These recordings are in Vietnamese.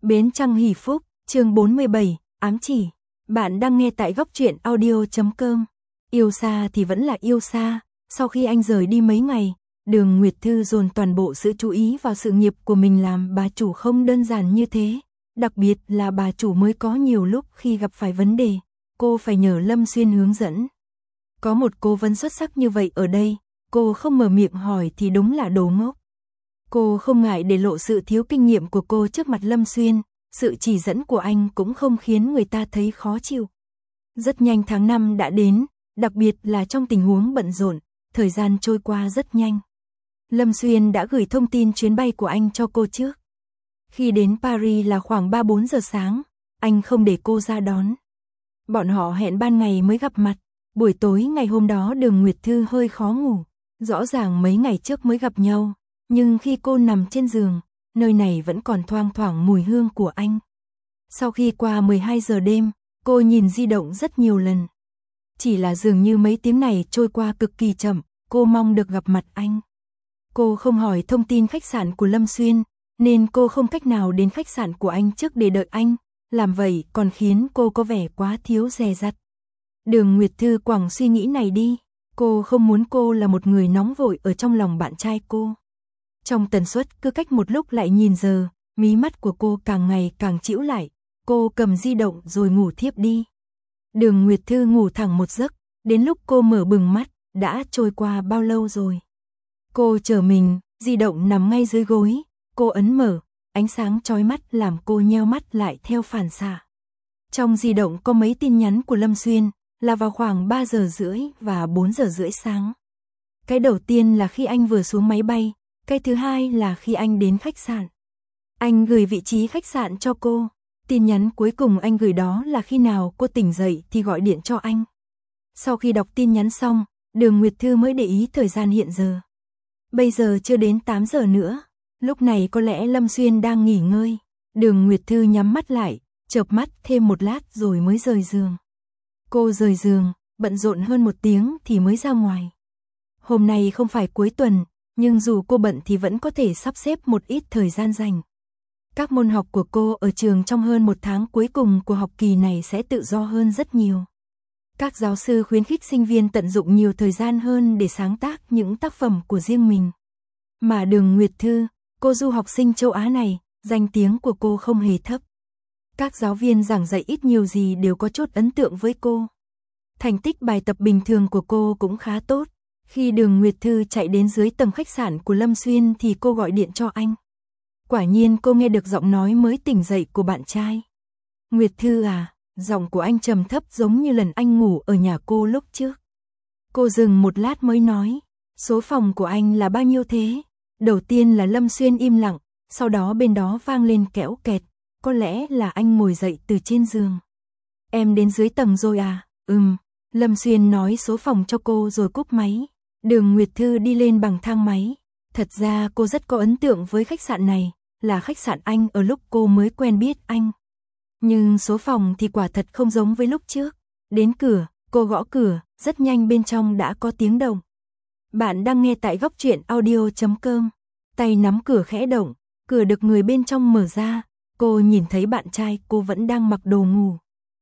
Bến Trăng Hỷ Phúc, chương 47, ám chỉ. Bạn đang nghe tại góc truyện audio.com. Yêu xa thì vẫn là yêu xa, sau khi anh rời đi mấy ngày, Đường Nguyệt Thư dồn toàn bộ sự chú ý vào sự nghiệp của mình. Làm bà chủ không đơn giản như thế, đặc biệt là bà chủ mới có nhiều lúc khi gặp phải vấn đề, cô phải nhờ Lâm Xuyên hướng dẫn. Có một cố vấn xuất sắc như vậy ở đây, cô không mở miệng hỏi thì đúng là đồ ngốc. Cô không ngại để lộ sự thiếu kinh nghiệm của cô trước mặt Lâm Xuyên, sự chỉ dẫn của anh cũng không khiến người ta thấy khó chịu. Rất nhanh tháng 5 đã đến, đặc biệt là trong tình huống bận rộn, thời gian trôi qua rất nhanh. Lâm Xuyên đã gửi thông tin chuyến bay của anh cho cô trước. Khi đến Paris là khoảng 3-4 giờ sáng, anh không để cô ra đón. Bọn họ hẹn ban ngày mới gặp mặt, buổi tối ngày hôm đó Đường Nguyệt Thư hơi khó ngủ, rõ ràng mấy ngày trước mới gặp nhau. Nhưng khi cô nằm trên giường, nơi này vẫn còn thoang thoảng mùi hương của anh. Sau khi qua 12 giờ đêm, cô nhìn di động rất nhiều lần. Chỉ là dường như mấy tiếng này trôi qua cực kỳ chậm, cô mong được gặp mặt anh. Cô không hỏi thông tin khách sạn của Lâm Xuyên, nên cô không cách nào đến khách sạn của anh trước để đợi anh. Làm vậy còn khiến cô có vẻ quá thiếu dè dặt. Đường Nguyệt Thư quẳng suy nghĩ này đi. Cô không muốn cô là một người nóng vội ở trong lòng bạn trai cô. Trong tần suất cứ cách một lúc lại nhìn giờ, mí mắt của cô càng ngày càng chĩu lại. Cô cầm di động rồi ngủ thiếp đi. Đường Nguyệt Thư ngủ thẳng một giấc, đến lúc cô mở bừng mắt, đã trôi qua bao lâu rồi. Cô chờ mình, di động nằm ngay dưới gối, cô ấn mở, ánh sáng chói mắt làm cô nheo mắt lại theo phản xạ. Trong di động có mấy tin nhắn của Lâm Xuyên, là vào khoảng 3 giờ rưỡi và 4 giờ rưỡi sáng. Cái đầu tiên là khi anh vừa xuống máy bay, cái thứ hai là khi anh đến khách sạn. Anh gửi vị trí khách sạn cho cô. Tin nhắn cuối cùng anh gửi đó là khi nào cô tỉnh dậy thì gọi điện cho anh. Sau khi đọc tin nhắn xong, Đường Nguyệt Thư mới để ý thời gian hiện giờ. Bây giờ chưa đến 8 giờ nữa, lúc này có lẽ Lâm Xuyên đang nghỉ ngơi. Đường Nguyệt Thư nhắm mắt lại, chợp mắt thêm một lát rồi mới rời giường. Cô rời giường, bận rộn hơn 1 tiếng thì mới ra ngoài. Hôm nay không phải cuối tuần, nhưng dù cô bận thì vẫn có thể sắp xếp một ít thời gian dành. Các môn học của cô ở trường trong hơn 1 tháng cuối cùng của học kỳ này sẽ tự do hơn rất nhiều. Các giáo sư khuyến khích sinh viên tận dụng nhiều thời gian hơn để sáng tác những tác phẩm của riêng mình. Mà Đường Nguyệt Thư, cô du học sinh châu Á này, danh tiếng của cô không hề thấp. Các giáo viên giảng dạy ít nhiều gì đều có chút ấn tượng với cô. Thành tích bài tập bình thường của cô cũng khá tốt. Khi Đường Nguyệt Thư chạy đến dưới tầng khách sạn của Lâm Xuyên thì cô gọi điện cho anh. Quả nhiên cô nghe được giọng nói mới tỉnh dậy của bạn trai. Nguyệt Thư à, giọng của anh trầm thấp giống như lần anh ngủ ở nhà cô lúc trước. Cô dừng một lát mới nói, số phòng của anh là bao nhiêu thế? Đầu tiên là Lâm Xuyên im lặng, sau đó bên đó vang lên kẽo kẹt, có lẽ là anh ngồi dậy từ trên giường. Em đến dưới tầng rồi à? Lâm Xuyên nói số phòng cho cô rồi cúp máy. Đường Nguyệt Thư đi lên bằng thang máy. Thật ra cô rất có ấn tượng với khách sạn này, là khách sạn anh ở lúc cô mới quen biết anh. Nhưng số phòng thì quả thật không giống với lúc trước. Đến cửa, cô gõ cửa, rất nhanh bên trong đã có tiếng động. Bạn đang nghe tại góc truyện audio.com. Tay nắm cửa khẽ động, cửa được người bên trong mở ra. Cô nhìn thấy bạn trai cô vẫn đang mặc đồ ngủ.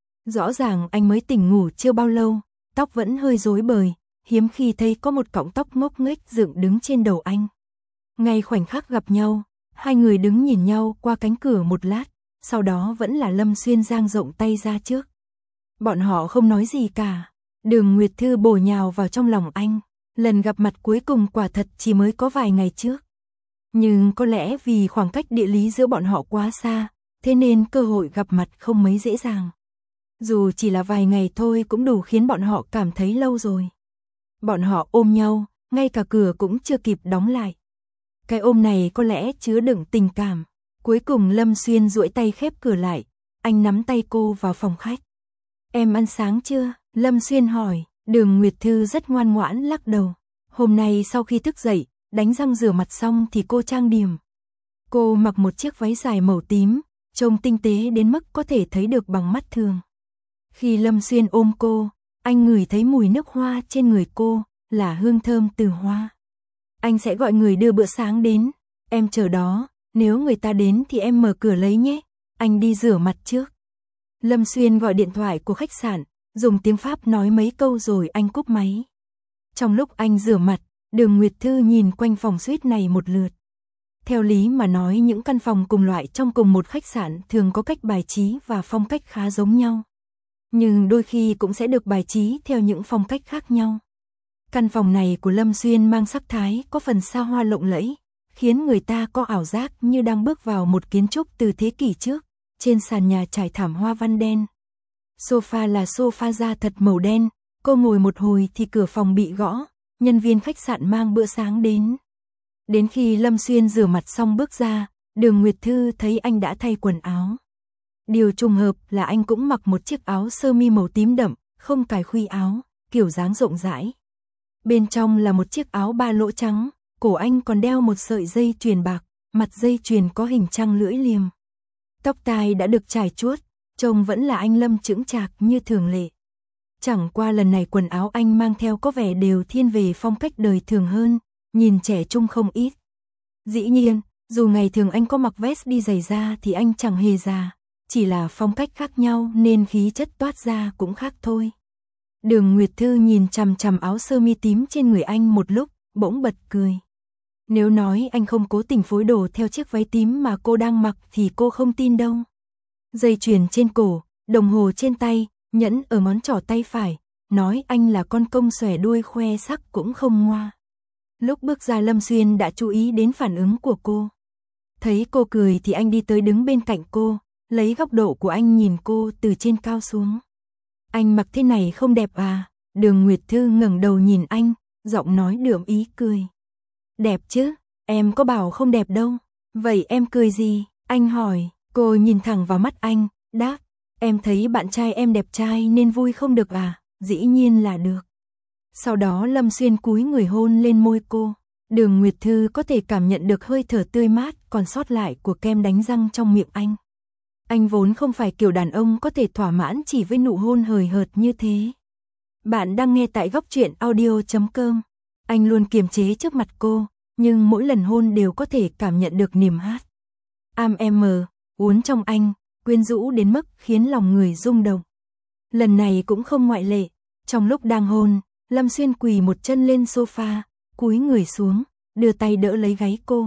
Rõ ràng anh mới tỉnh ngủ chưa bao lâu, tóc vẫn hơi rối bời, hiếm khi thấy có một cọng tóc ngốc nghếch dựng đứng trên đầu anh. Ngay khoảnh khắc gặp nhau, hai người đứng nhìn nhau qua cánh cửa một lát, sau đó vẫn là Lâm Xuyên dang rộng tay ra trước. Bọn họ không nói gì cả. Đường Nguyệt Thư bổ nhào vào trong lòng anh. Lần gặp mặt cuối cùng quả thật chỉ mới có vài ngày trước. Nhưng có lẽ vì khoảng cách địa lý giữa bọn họ quá xa, thế nên cơ hội gặp mặt không mấy dễ dàng. Dù chỉ là vài ngày thôi cũng đủ khiến bọn họ cảm thấy lâu rồi. Bọn họ ôm nhau, ngay cả cửa cũng chưa kịp đóng lại. Cái ôm này có lẽ chứa đựng tình cảm. Cuối cùng Lâm Xuyên duỗi tay khép cửa lại, anh nắm tay cô vào phòng khách. Em ăn sáng chưa? Lâm Xuyên hỏi. Đường Nguyệt Thư rất ngoan ngoãn lắc đầu. Hôm nay sau khi thức dậy, đánh răng rửa mặt xong thì cô trang điểm. Cô mặc một chiếc váy dài màu tím, trông tinh tế đến mức có thể thấy được bằng mắt thường. Khi Lâm Xuyên ôm cô, anh ngửi thấy mùi nước hoa trên người cô, là hương thơm từ hoa. Anh sẽ gọi người đưa bữa sáng đến, em chờ đó, nếu người ta đến thì em mở cửa lấy nhé. anh đi rửa mặt trước. Lâm Xuyên gọi điện thoại của khách sạn, dùng tiếng Pháp nói mấy câu rồi anh cúp máy. Trong lúc anh rửa mặt, Đường Nguyệt Thư nhìn quanh phòng suite này một lượt. Theo lý mà nói những căn phòng cùng loại trong cùng một khách sạn thường có cách bài trí và phong cách khá giống nhau. Nhưng đôi khi cũng sẽ được bài trí theo những phong cách khác nhau. Căn phòng này của Lâm Xuyên mang sắc thái có phần xa hoa lộng lẫy, khiến người ta có ảo giác như đang bước vào một kiến trúc từ thế kỷ trước. Trên sàn nhà trải thảm hoa văn đen. Sofa là sofa da thật màu đen, cô ngồi một hồi thì cửa phòng bị gõ, nhân viên khách sạn mang bữa sáng đến. Đến khi Lâm Xuyên rửa mặt xong bước ra, Đường Nguyệt Thư thấy anh đã thay quần áo. Điều trùng hợp là anh cũng mặc một chiếc áo sơ mi màu tím đậm, không cài khuy áo, kiểu dáng rộng rãi. Bên trong là một chiếc áo ba lỗ trắng, cổ anh còn đeo một sợi dây chuyền bạc, mặt dây chuyền có hình trăng lưỡi liềm. Tóc tai đã được chải chuốt, trông vẫn là anh Lâm chững chạc như thường lệ. Chẳng qua lần này quần áo anh mang theo có vẻ đều thiên về phong cách đời thường hơn, nhìn trẻ trung không ít. Dĩ nhiên, dù ngày thường anh có mặc vest đi giày da thì anh chẳng hề già, chỉ là phong cách khác nhau nên khí chất toát ra cũng khác thôi. Đường Nguyệt Thư nhìn chằm chằm áo sơ mi tím trên người anh một lúc, bỗng bật cười. Nếu nói anh không cố tình phối đồ theo chiếc váy tím mà cô đang mặc thì cô không tin đâu. Dây chuyền trên cổ, đồng hồ trên tay, nhẫn ở ngón trỏ tay phải, nói anh là con công xòe đuôi khoe sắc cũng không ngoa. Lúc bước ra Lâm Xuyên đã chú ý đến phản ứng của cô. Thấy cô cười thì anh đi tới đứng bên cạnh cô, lấy góc độ của anh nhìn cô từ trên cao xuống. Anh mặc thế này không đẹp à? Đường Nguyệt Thư ngẩng đầu nhìn anh, giọng nói đượm ý cười. Đẹp chứ, em có bảo không đẹp đâu. Vậy em cười gì? Anh hỏi. Cô nhìn thẳng vào mắt anh, đáp. Em thấy bạn trai em đẹp trai nên vui không được à? Dĩ nhiên là được. Sau đó Lâm Xuyên cúi người hôn lên môi cô. Đường Nguyệt Thư có thể cảm nhận được hơi thở tươi mát còn sót lại của kem đánh răng trong miệng anh. Anh vốn không phải kiểu đàn ông có thể thỏa mãn chỉ với nụ hôn hời hợt như thế. Bạn đang nghe tại góc truyện audio.com. Anh luôn kiềm chế trước mặt cô, nhưng mỗi lần hôn đều có thể cảm nhận được niềm hát. Uốn trong anh, quyến rũ đến mức khiến lòng người rung động. Lần này cũng không ngoại lệ, trong lúc đang hôn, Lâm Xuyên quỳ một chân lên sofa, cúi người xuống, đưa tay đỡ lấy gáy cô.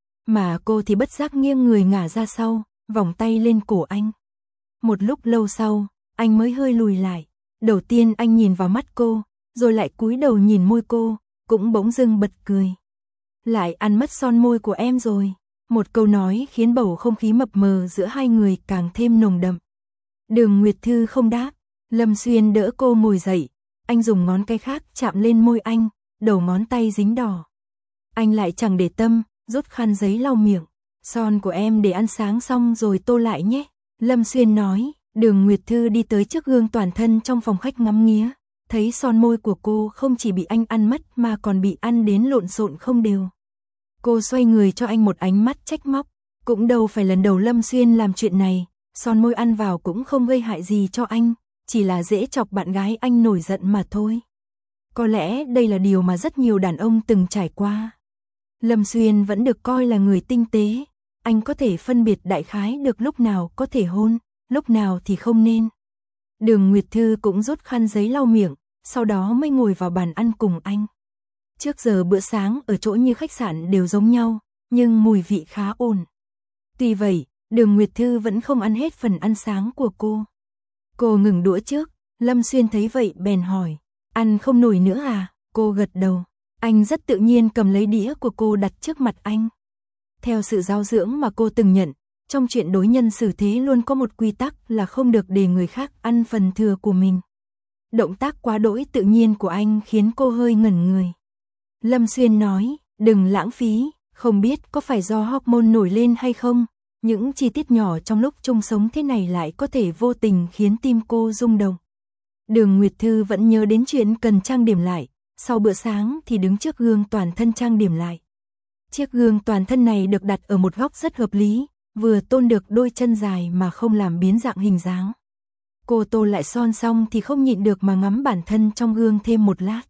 Mà cô thì bất giác nghiêng người ngả ra sau, vòng tay lên cổ anh. Một lúc lâu sau, anh mới hơi lùi lại. Đầu tiên anh nhìn vào mắt cô, rồi lại cúi đầu nhìn môi cô, cũng bỗng dưng bật cười. Lại ăn mất son môi của em rồi. Một câu nói khiến bầu không khí mập mờ giữa hai người càng thêm nồng đậm. Đường Nguyệt Thư không đáp, Lâm Xuyên đỡ cô ngồi dậy, anh dùng ngón cái khác chạm lên môi anh, đầu ngón tay dính đỏ. Anh lại chẳng để tâm, rút khăn giấy lau miệng. Son của em để ăn sáng xong rồi tô lại nhé. Lâm Xuyên nói. Đường Nguyệt Thư đi tới trước gương toàn thân trong phòng khách ngắm nghía, thấy son môi của cô không chỉ bị anh ăn mất mà còn bị ăn đến lộn xộn không đều. Cô xoay người cho anh một ánh mắt trách móc, cũng đâu phải lần đầu Lâm Xuyên làm chuyện này, son môi ăn vào cũng không gây hại gì cho anh, chỉ là dễ chọc bạn gái anh nổi giận mà thôi. Có lẽ đây là điều mà rất nhiều đàn ông từng trải qua. Lâm Xuyên vẫn được coi là người tinh tế, anh có thể phân biệt đại khái được lúc nào có thể hôn, lúc nào thì không nên. Đường Nguyệt Thư cũng rút khăn giấy lau miệng, sau đó mới ngồi vào bàn ăn cùng anh. Trước giờ bữa sáng ở chỗ như khách sạn đều giống nhau, nhưng mùi vị khá ổn. Tuy vậy, Đường Nguyệt Thư vẫn không ăn hết phần ăn sáng của cô. Cô ngừng đũa trước, Lâm Xuyên thấy vậy bèn hỏi, ăn không nổi nữa à? Cô gật đầu, anh rất tự nhiên cầm lấy đĩa của cô đặt trước mặt anh. Theo sự giáo dưỡng mà cô từng nhận, trong chuyện đối nhân xử thế luôn có một quy tắc là không được để người khác ăn phần thừa của mình. Động tác quá đỗi tự nhiên của anh khiến cô hơi ngẩn người. Lâm Xuyên nói, đừng lãng phí, không biết có phải do hormone nổi lên hay không, những chi tiết nhỏ trong lúc chung sống thế này lại có thể vô tình khiến tim cô rung động. Đường Nguyệt Thư vẫn nhớ đến chuyện cần trang điểm lại, sau bữa sáng thì đứng trước gương toàn thân trang điểm lại. Chiếc gương toàn thân này được đặt ở một góc rất hợp lý, vừa tôn được đôi chân dài mà không làm biến dạng hình dáng. Cô tô lại son xong thì không nhịn được mà ngắm bản thân trong gương thêm một lát.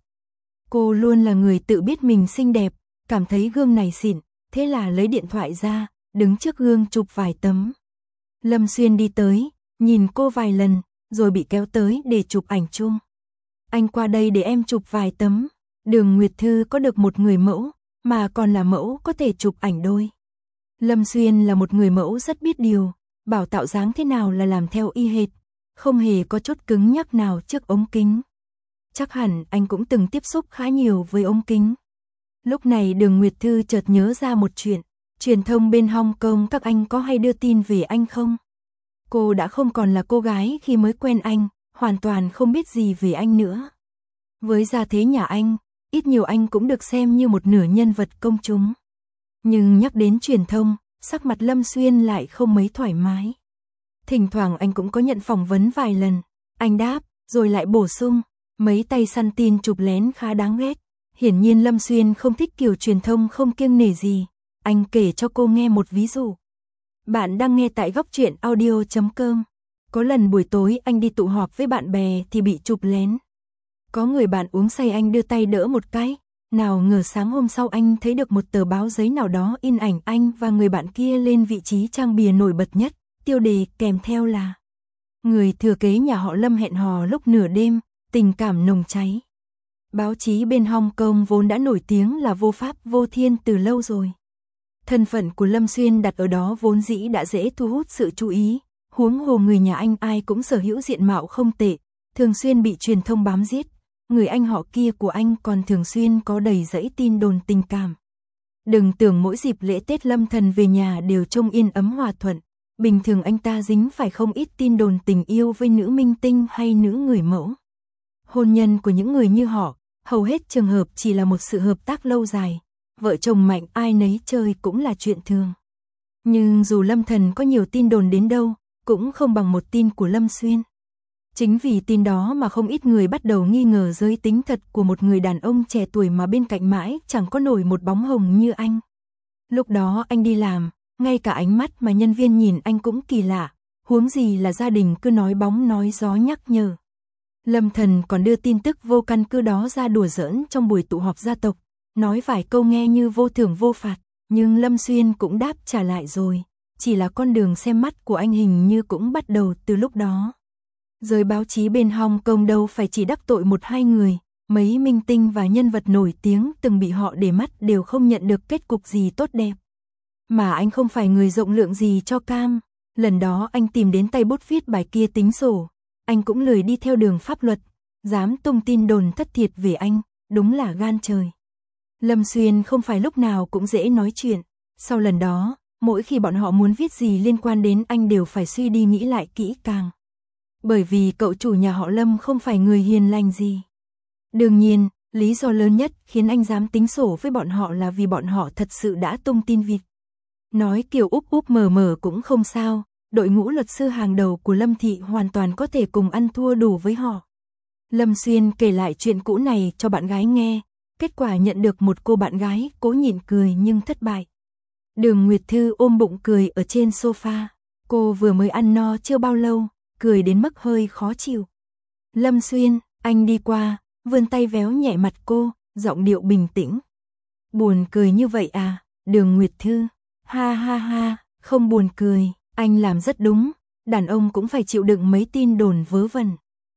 Cô luôn là người tự biết mình xinh đẹp, cảm thấy gương này xịn, thế là lấy điện thoại ra, đứng trước gương chụp vài tấm. Lâm Xuyên đi tới, nhìn cô vài lần, rồi bị kéo tới để chụp ảnh chung. Anh qua đây để em chụp vài tấm. Đường Nguyệt Thư có được một người mẫu, mà còn là mẫu có thể chụp ảnh đôi. Lâm Xuyên là một người mẫu rất biết điều, bảo tạo dáng thế nào là làm theo y hệt, không hề có chút cứng nhắc nào trước ống kính. Chắc hẳn anh cũng từng tiếp xúc khá nhiều với ống kính. Lúc này Đường Nguyệt Thư chợt nhớ ra một chuyện, truyền thông bên Hong Kong các anh có hay đưa tin về anh không? Cô đã không còn là cô gái khi mới quen anh, hoàn toàn không biết gì về anh nữa. Với gia thế nhà anh, ít nhiều anh cũng được xem như một nửa nhân vật công chúng. Nhưng nhắc đến truyền thông, sắc mặt Lâm Xuyên lại không mấy thoải mái. Thỉnh thoảng anh cũng có nhận phỏng vấn vài lần, anh đáp, rồi lại bổ sung, mấy tay săn tin chụp lén khá đáng ghét. Hiển nhiên Lâm Xuyên không thích kiểu truyền thông không kiêng nể gì. Anh kể cho cô nghe một ví dụ. Bạn đang nghe tại góc truyện audio.com. Có lần buổi tối anh đi tụ họp với bạn bè thì bị chụp lén. Có người bạn uống say anh đưa tay đỡ một cái. Nào ngờ sáng hôm sau anh thấy được một tờ báo giấy nào đó in ảnh anh và người bạn kia lên vị trí trang bìa nổi bật nhất. Tiêu đề kèm theo là người thừa kế nhà họ Lâm hẹn hò lúc nửa đêm, tình cảm nồng cháy. Báo chí bên Hong Kong vốn đã nổi tiếng là vô pháp vô thiên từ lâu rồi. Thân phận của Lâm Xuyên đặt ở đó vốn dĩ đã dễ thu hút sự chú ý, huống hồ người nhà anh ai cũng sở hữu diện mạo không tệ, thường xuyên bị truyền thông bám giết. Người anh họ kia của anh còn thường xuyên có đầy rẫy tin đồn tình cảm. Đừng tưởng mỗi dịp lễ Tết Lâm Thần về nhà đều trông yên ấm hòa thuận, bình thường anh ta dính phải không ít tin đồn tình yêu với nữ minh tinh hay nữ người mẫu. Hôn nhân của những người như họ, hầu hết trường hợp chỉ là một sự hợp tác lâu dài, vợ chồng mạnh ai nấy chơi cũng là chuyện thường. Nhưng dù Lâm Thần có nhiều tin đồn đến đâu, cũng không bằng một tin của Lâm Xuyên. Chính vì tin đó mà không ít người bắt đầu nghi ngờ giới tính thật của một người đàn ông trẻ tuổi mà bên cạnh mãi chẳng có nổi một bóng hồng như anh. Lúc đó anh đi làm, ngay cả ánh mắt mà nhân viên nhìn anh cũng kỳ lạ, huống gì là gia đình cứ nói bóng nói gió nhắc nhở. Lâm Thần còn đưa tin tức vô căn cứ đó ra đùa giỡn trong buổi tụ họp gia tộc, nói vài câu nghe như vô thưởng vô phạt, nhưng Lâm Xuyên cũng đáp trả lại rồi, chỉ là con đường xem mắt của anh hình như cũng bắt đầu từ lúc đó. Giới báo chí bên Hong Kong đâu phải chỉ đắc tội một hai người, mấy minh tinh và nhân vật nổi tiếng từng bị họ để mắt đều không nhận được kết cục gì tốt đẹp. Mà anh không phải người rộng lượng gì cho cam, lần đó anh tìm đến tay bút viết bài kia tính sổ, anh cũng lười đi theo đường pháp luật, dám tung tin đồn thất thiệt về anh, đúng là gan trời. Lâm Xuyên không phải lúc nào cũng dễ nói chuyện, sau lần đó, mỗi khi bọn họ muốn viết gì liên quan đến anh đều phải suy đi nghĩ lại kỹ càng. Bởi vì cậu chủ nhà họ Lâm không phải người hiền lành gì. Đương nhiên, lý do lớn nhất khiến anh dám tính sổ với bọn họ là vì bọn họ thật sự đã tung tin vịt. Nói kiểu úp úp mờ mờ cũng không sao, đội ngũ luật sư hàng đầu của Lâm Thị hoàn toàn có thể cùng ăn thua đủ với họ. Lâm Xuyên kể lại chuyện cũ này cho bạn gái nghe, kết quả nhận được một cô bạn gái cố nhịn cười nhưng thất bại. Đường Nguyệt Thư ôm bụng cười ở trên sofa, cô vừa mới ăn no chưa bao lâu, cười đến mức hơi khó chịu. Lâm Xuyên, anh đi qua, vươn tay véo nhẹ mặt cô, giọng điệu bình tĩnh. Buồn cười như vậy à, Đường Nguyệt Thư, ha ha ha, không buồn cười, anh làm rất đúng, đàn ông cũng phải chịu đựng mấy tin đồn vớ vẩn.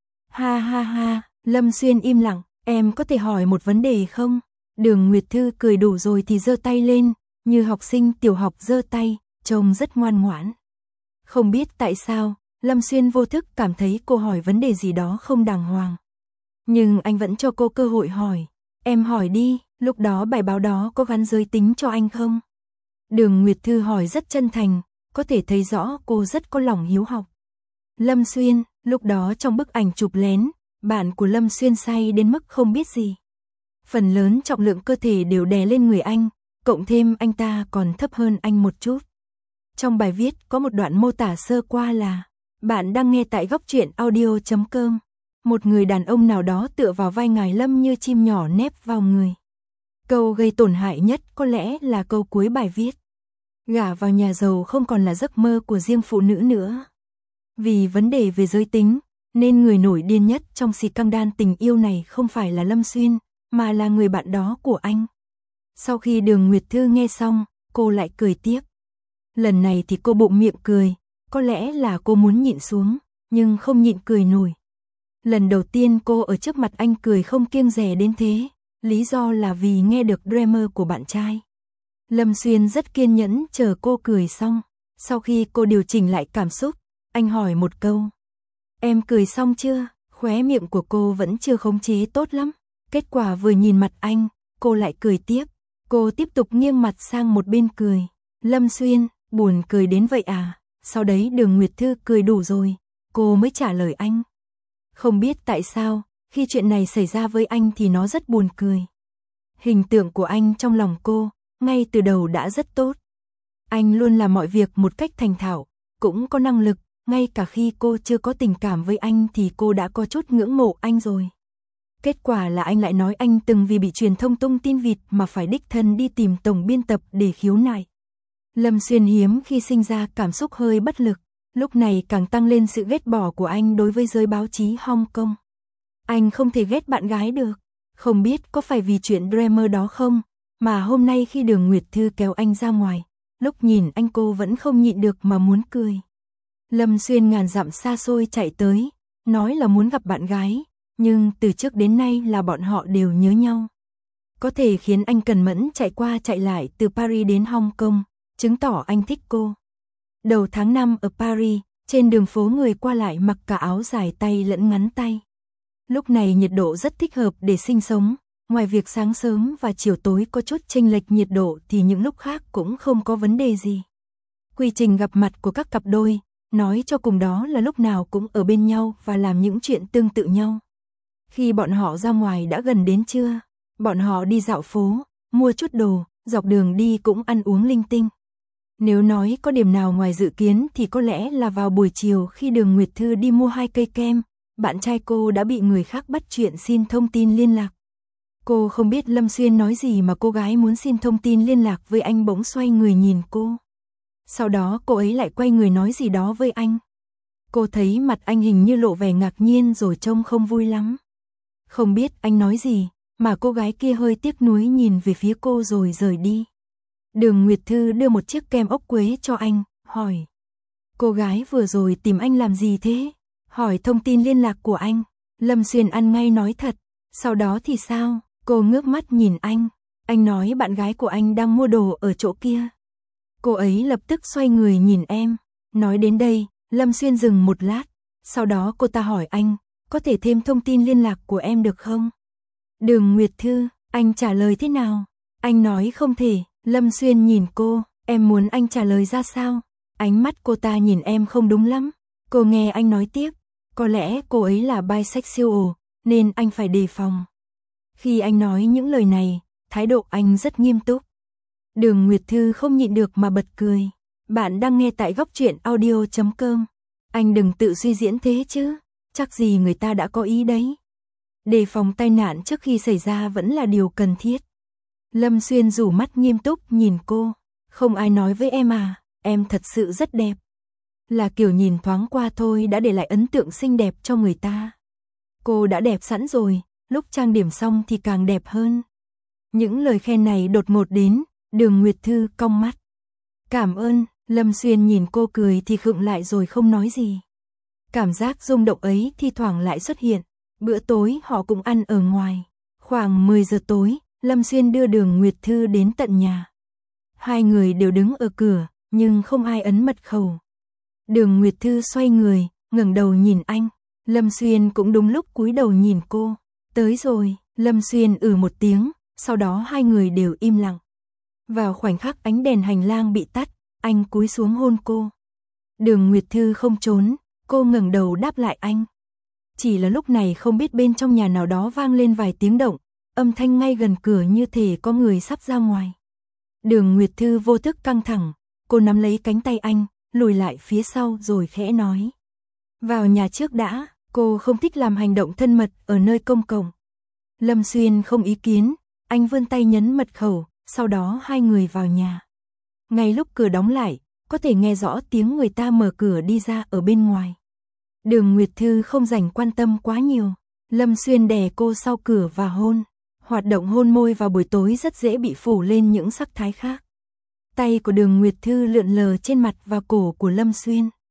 Ha ha ha, Lâm Xuyên im lặng, em có thể hỏi một vấn đề không? Đường Nguyệt Thư cười đủ rồi thì giơ tay lên, như học sinh tiểu học giơ tay, trông rất ngoan ngoãn. Không biết tại sao, Lâm Xuyên vô thức cảm thấy cô hỏi vấn đề gì đó không đàng hoàng. Nhưng anh vẫn cho cô cơ hội hỏi. Em hỏi đi, lúc đó bài báo đó có gắn giới tính cho anh không? Đường Nguyệt Thư hỏi rất chân thành, có thể thấy rõ cô rất có lòng hiếu học. Lâm Xuyên, lúc đó trong bức ảnh chụp lén, bạn của Lâm Xuyên say đến mức không biết gì. Phần lớn trọng lượng cơ thể đều đè lên người anh, cộng thêm anh ta còn thấp hơn anh một chút. Trong bài viết có một đoạn mô tả sơ qua là: bạn đang nghe tại góc truyện audio.com. Một người đàn ông nào đó tựa vào vai ngài Lâm như chim nhỏ nép vào người. Câu gây tổn hại nhất có lẽ là câu cuối bài viết. Gả vào nhà giàu không còn là giấc mơ của riêng phụ nữ nữa. Vì vấn đề về giới tính, nên người nổi điên nhất trong scandal tình yêu này không phải là Lâm Xuyên, mà là người bạn đó của anh. Sau khi Đường Nguyệt Thư nghe xong, cô lại cười tiếp. Lần này thì cô bụng miệng cười, Có lẽ là cô muốn nhịn xuống, nhưng không nhịn cười nổi. Lần đầu tiên cô ở trước mặt anh cười không kiêng dè đến thế, lý do là vì nghe được drama của bạn trai. Lâm Xuyên rất kiên nhẫn chờ cô cười xong. Sau khi cô điều chỉnh lại cảm xúc, anh hỏi một câu. Em cười xong chưa? Khóe miệng của cô vẫn chưa khống chế tốt lắm. Kết quả vừa nhìn mặt anh, cô lại cười tiếp. Cô tiếp tục nghiêng mặt sang một bên cười. Lâm Xuyên, buồn cười đến vậy à? Sau đấy Đường Nguyệt Thư cười đủ rồi, cô mới trả lời anh. Không biết tại sao, khi chuyện này xảy ra với anh thì nó rất buồn cười. Hình tượng của anh trong lòng cô, ngay từ đầu đã rất tốt. Anh luôn làm mọi việc một cách thành thạo, cũng có năng lực, ngay cả khi cô chưa có tình cảm với anh thì cô đã có chút ngưỡng mộ anh rồi. Kết quả là anh lại nói anh từng vì bị truyền thông tung tin vịt mà phải đích thân đi tìm tổng biên tập để khiếu nại. Lâm Xuyên hiếm khi sinh ra cảm xúc hơi bất lực, lúc này càng tăng lên sự ghét bỏ của anh đối với giới báo chí Hong Kong. Anh không thể ghét bạn gái được, không biết có phải vì chuyện drama đó không, mà hôm nay khi Đường Nguyệt Thư kéo anh ra ngoài, lúc nhìn anh cô vẫn không nhịn được mà muốn cười. Lâm Xuyên ngàn dặm xa xôi chạy tới, nói là muốn gặp bạn gái, nhưng từ trước đến nay là bọn họ đều nhớ nhau. Có thể khiến anh cần mẫn chạy qua chạy lại từ Paris đến Hong Kong, chứng tỏ anh thích cô. Đầu tháng 5 ở Paris, trên đường phố người qua lại mặc cả áo dài tay lẫn ngắn tay. Lúc này nhiệt độ rất thích hợp để sinh sống, ngoài việc sáng sớm và chiều tối có chút chênh lệch nhiệt độ thì những lúc khác cũng không có vấn đề gì. Quy trình gặp mặt của các cặp đôi, nói cho cùng đó là lúc nào cũng ở bên nhau và làm những chuyện tương tự nhau. Khi bọn họ ra ngoài đã gần đến trưa, bọn họ đi dạo phố, mua chút đồ, dọc đường đi cũng ăn uống linh tinh. Nếu nói có điểm nào ngoài dự kiến thì có lẽ là vào buổi chiều khi Đường Nguyệt Thư đi mua 2 cây kem, bạn trai cô đã bị người khác bắt chuyện xin thông tin liên lạc. Cô không biết Lâm Xuyên nói gì mà cô gái muốn xin thông tin liên lạc với anh bỗng xoay người nhìn cô. Sau đó cô ấy lại quay người nói gì đó với anh. Cô thấy mặt anh hình như lộ vẻ ngạc nhiên rồi trông không vui lắm. Không biết anh nói gì, mà cô gái kia hơi tiếc nuối nhìn về phía cô rồi rời đi. Đường Nguyệt Thư đưa một chiếc kem ốc quế cho anh, hỏi. Cô gái vừa rồi tìm anh làm gì thế? Hỏi thông tin liên lạc của anh. Lâm Xuyên ăn ngay nói thật. Sau đó thì sao? Cô ngước mắt nhìn anh. Anh nói bạn gái của anh đang mua đồ ở chỗ kia. Cô ấy lập tức xoay người nhìn em. Nói đến đây, Lâm Xuyên dừng một lát. Sau đó cô ta hỏi anh, có thể thêm thông tin liên lạc của em được không? Đường Nguyệt Thư, anh trả lời thế nào? Anh nói không thể. Lâm Xuyên nhìn cô, em muốn anh trả lời ra sao? Ánh mắt cô ta nhìn em không đúng lắm. Cô nghe anh nói tiếp, có lẽ cô ấy là bisexual, nên anh phải đề phòng. Khi anh nói những lời này, thái độ anh rất nghiêm túc. Đường Nguyệt Thư không nhịn được mà bật cười. Bạn đang nghe tại Góc Truyện Audio.com. Anh đừng tự suy diễn thế chứ, chắc gì người ta đã có ý đấy. Đề phòng tai nạn trước khi xảy ra vẫn là điều cần thiết. Lâm Xuyên rủ mắt nghiêm túc nhìn cô. Không ai nói với em à, em thật sự rất đẹp. Là kiểu nhìn thoáng qua thôi đã để lại ấn tượng xinh đẹp cho người ta. Cô đã đẹp sẵn rồi, lúc trang điểm xong thì càng đẹp hơn. Những lời khen này đột ngột đến, Đường Nguyệt Thư cong mắt. Cảm ơn, Lâm Xuyên nhìn cô cười thì khựng lại rồi không nói gì. Cảm giác rung động ấy thi thoảng lại xuất hiện. Bữa tối họ cũng ăn ở ngoài. Khoảng 10 giờ tối, Lâm Xuyên đưa Đường Nguyệt Thư đến tận nhà. Hai người đều đứng ở cửa, nhưng không ai ấn mật khẩu. Đường Nguyệt Thư xoay người, ngẩng đầu nhìn anh. Lâm Xuyên cũng đúng lúc cúi đầu nhìn cô. Tới rồi, Lâm Xuyên một tiếng, sau đó hai người đều im lặng. Vào khoảnh khắc ánh đèn hành lang bị tắt, anh cúi xuống hôn cô. Đường Nguyệt Thư không trốn, cô ngẩng đầu đáp lại anh. Chỉ là lúc này không biết bên trong nhà nào đó vang lên vài tiếng động, âm thanh ngay gần cửa như thể có người sắp ra ngoài. Đường Nguyệt Thư vô thức căng thẳng, cô nắm lấy cánh tay anh, lùi lại phía sau rồi khẽ nói. Vào nhà trước đã, cô không thích làm hành động thân mật ở nơi công cộng. Lâm Xuyên không ý kiến, anh vươn tay nhấn mật khẩu, sau đó hai người vào nhà. Ngay lúc cửa đóng lại, có thể nghe rõ tiếng người ta mở cửa đi ra ở bên ngoài. Đường Nguyệt Thư không dành quan tâm quá nhiều. Lâm Xuyên đè cô sau cửa và hôn. Hoạt động hôn môi vào buổi tối rất dễ bị phủ lên những sắc thái khác. Tay của Đường Nguyệt Thư lượn lờ trên mặt và cổ của Lâm Xuyên.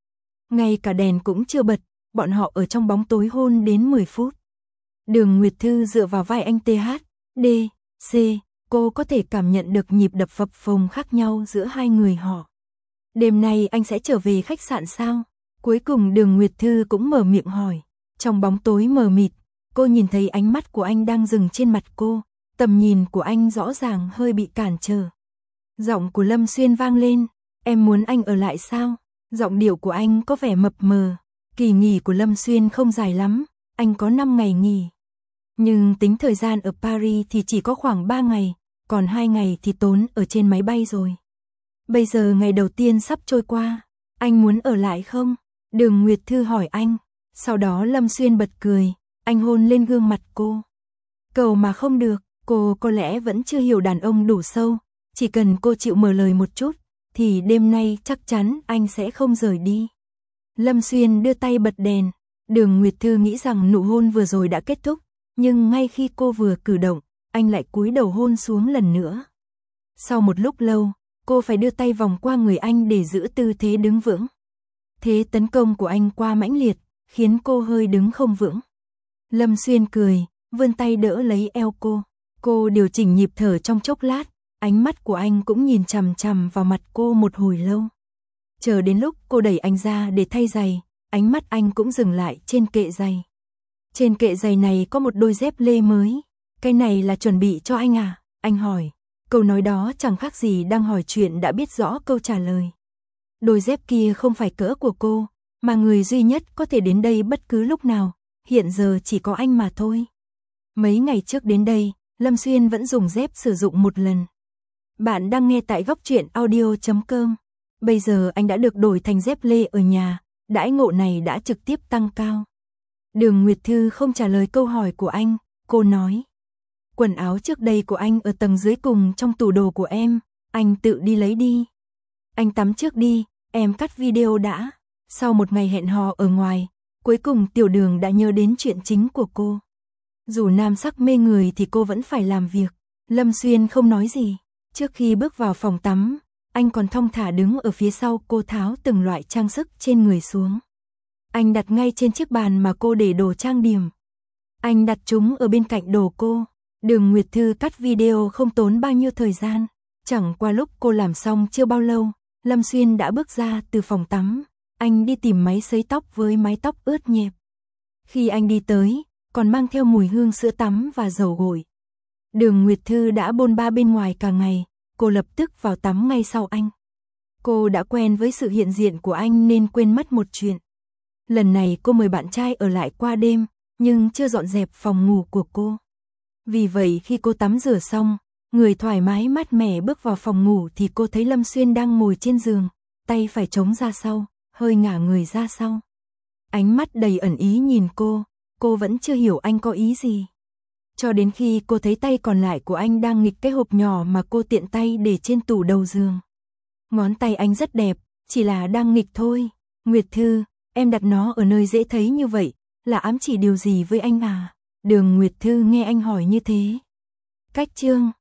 Ngay cả đèn cũng chưa bật, bọn họ ở trong bóng tối hôn đến 10 phút. Đường Nguyệt Thư dựa vào vai anh TH, D, C, cô có thể cảm nhận được nhịp đập phập phồng khác nhau giữa hai người họ. Đêm nay anh sẽ trở về khách sạn sao? Cuối cùng Đường Nguyệt Thư cũng mở miệng hỏi. Trong bóng tối mờ mịt, cô nhìn thấy ánh mắt của anh đang dừng trên mặt cô, tầm nhìn của anh rõ ràng hơi bị cản trở. Giọng của Lâm Xuyên vang lên, em muốn anh ở lại sao? Giọng điệu của anh có vẻ mập mờ. Kỳ nghỉ của Lâm Xuyên không dài lắm, anh có 5 ngày nghỉ. Nhưng tính thời gian ở Paris thì chỉ có khoảng 3 ngày, còn 2 ngày thì tốn ở trên máy bay rồi. Bây giờ ngày đầu tiên sắp trôi qua, anh muốn ở lại không? Đường Nguyệt Thư hỏi anh. Sau đó Lâm Xuyên bật cười, anh hôn lên gương mặt cô. Cầu mà không được, cô có lẽ vẫn chưa hiểu đàn ông đủ sâu, chỉ cần cô chịu mở lời một chút, thì đêm nay chắc chắn anh sẽ không rời đi. Lâm Xuyên đưa tay bật đèn, Đường Nguyệt Thư nghĩ rằng nụ hôn vừa rồi đã kết thúc, nhưng ngay khi cô vừa cử động, anh lại cúi đầu hôn xuống lần nữa. Sau một lúc lâu, cô phải đưa tay vòng qua người anh để giữ tư thế đứng vững. Thế tấn công của anh quá mãnh liệt, khiến cô hơi đứng không vững. Lâm Xuyên cười, vươn tay đỡ lấy eo cô. Cô điều chỉnh nhịp thở trong chốc lát, ánh mắt của anh cũng nhìn chằm chằm vào mặt cô một hồi lâu. Chờ đến lúc cô đẩy anh ra để thay giày, ánh mắt anh cũng dừng lại trên kệ giày. Trên kệ giày này có một đôi dép lê mới. Cái này là chuẩn bị cho anh à? Anh hỏi. Câu nói đó chẳng khác gì đang hỏi chuyện đã biết rõ câu trả lời. Đôi dép kia không phải cỡ của cô, mà người duy nhất có thể đến đây bất cứ lúc nào, hiện giờ chỉ có anh mà thôi. Mấy ngày trước đến đây, Lâm Xuyên vẫn dùng dép sử dụng một lần. Bạn đang nghe tại Góc Truyện Audio.com. Bây giờ anh đã được đổi thành dép lê ở nhà, đãi ngộ này đã trực tiếp tăng cao. Đường Nguyệt Thư không trả lời câu hỏi của anh, cô nói. Quần áo trước đây của anh ở tầng dưới cùng trong tủ đồ của em, anh tự đi lấy đi. Anh tắm trước đi, em cắt video đã. Sau một ngày hẹn hò ở ngoài, cuối cùng Tiểu Đường đã nhớ đến chuyện chính của cô. Dù nam sắc mê người thì cô vẫn phải làm việc. Lâm Xuyên không nói gì. Trước khi bước vào phòng tắm, anh còn thong thả đứng ở phía sau cô tháo từng loại trang sức trên người xuống. Anh đặt ngay trên chiếc bàn mà cô để đồ trang điểm. Anh đặt chúng ở bên cạnh đồ cô. Đường Nguyệt Thư cắt video không tốn bao nhiêu thời gian. Chẳng qua lúc cô làm xong chưa bao lâu, Lâm Xuyên đã bước ra từ phòng tắm. Anh đi tìm máy sấy tóc với mái tóc ướt nhẹp. Khi anh đi tới, còn mang theo mùi hương sữa tắm và dầu gội. Đường Nguyệt Thư đã bôn ba bên ngoài cả ngày, cô lập tức vào tắm ngay sau anh. Cô đã quen với sự hiện diện của anh nên quên mất một chuyện. Lần này cô mời bạn trai ở lại qua đêm, nhưng chưa dọn dẹp phòng ngủ của cô. Vì vậy khi cô tắm rửa xong, người thoải mái mát mẻ bước vào phòng ngủ thì cô thấy Lâm Xuyên đang ngồi trên giường, tay phải chống ra sau, hơi ngả người ra sau. Ánh mắt đầy ẩn ý nhìn cô vẫn chưa hiểu anh có ý gì. Cho đến khi cô thấy tay còn lại của anh đang nghịch cái hộp nhỏ mà cô tiện tay để trên tủ đầu giường. Ngón tay anh rất đẹp, chỉ là đang nghịch thôi. Nguyệt Thư, em đặt nó ở nơi dễ thấy như vậy, là ám chỉ điều gì với anh à? Đường Nguyệt Thư nghe anh hỏi như thế. Cách chương